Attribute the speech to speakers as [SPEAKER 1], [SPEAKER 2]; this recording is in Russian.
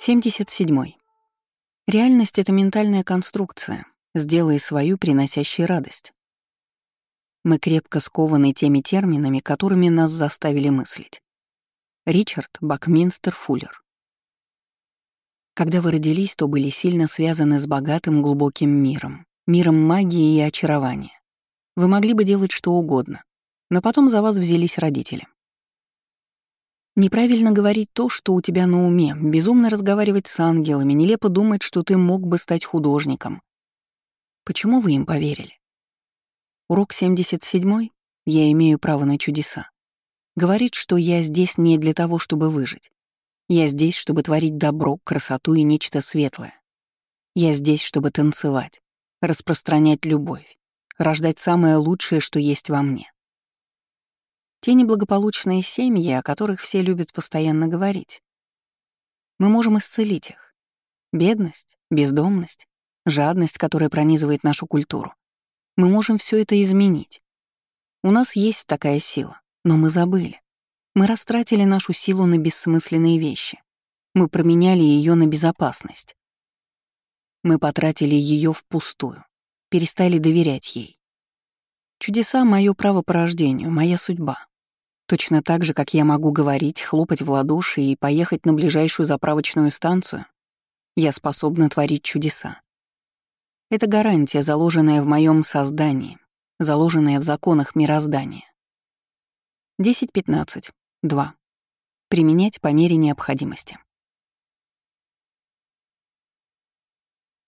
[SPEAKER 1] 77. Реальность — это ментальная конструкция. Сделай свою, приносящей радость. Мы крепко скованы теми терминами, которыми нас заставили мыслить. Ричард Бакминстер Фуллер. Когда вы родились, то были сильно связаны с богатым глубоким миром, миром магии и очарования. Вы могли бы делать что угодно, но потом за вас взялись родители. Неправильно говорить то, что у тебя на уме, безумно разговаривать с ангелами, нелепо думать, что ты мог бы стать художником. Почему вы им поверили? Урок 77, я имею право на чудеса, говорит, что я здесь не для того, чтобы выжить. Я здесь, чтобы творить добро, красоту и нечто светлое. Я здесь, чтобы танцевать, распространять любовь, рождать самое лучшее, что есть во мне. Те неблагополучные семьи, о которых все любят постоянно говорить. Мы можем исцелить их. Бедность, бездомность, жадность, которая пронизывает нашу культуру. Мы можем все это изменить. У нас есть такая сила, но мы забыли. Мы растратили нашу силу на бессмысленные вещи. Мы променяли ее на безопасность. Мы потратили ее впустую, перестали доверять ей. Чудеса — мое право по рождению, моя судьба. Точно так же, как я могу говорить, хлопать в ладоши и поехать на ближайшую заправочную станцию, я способна творить чудеса. Это гарантия, заложенная в моем создании, заложенная в законах мироздания. 10.15. 2. Применять по мере необходимости.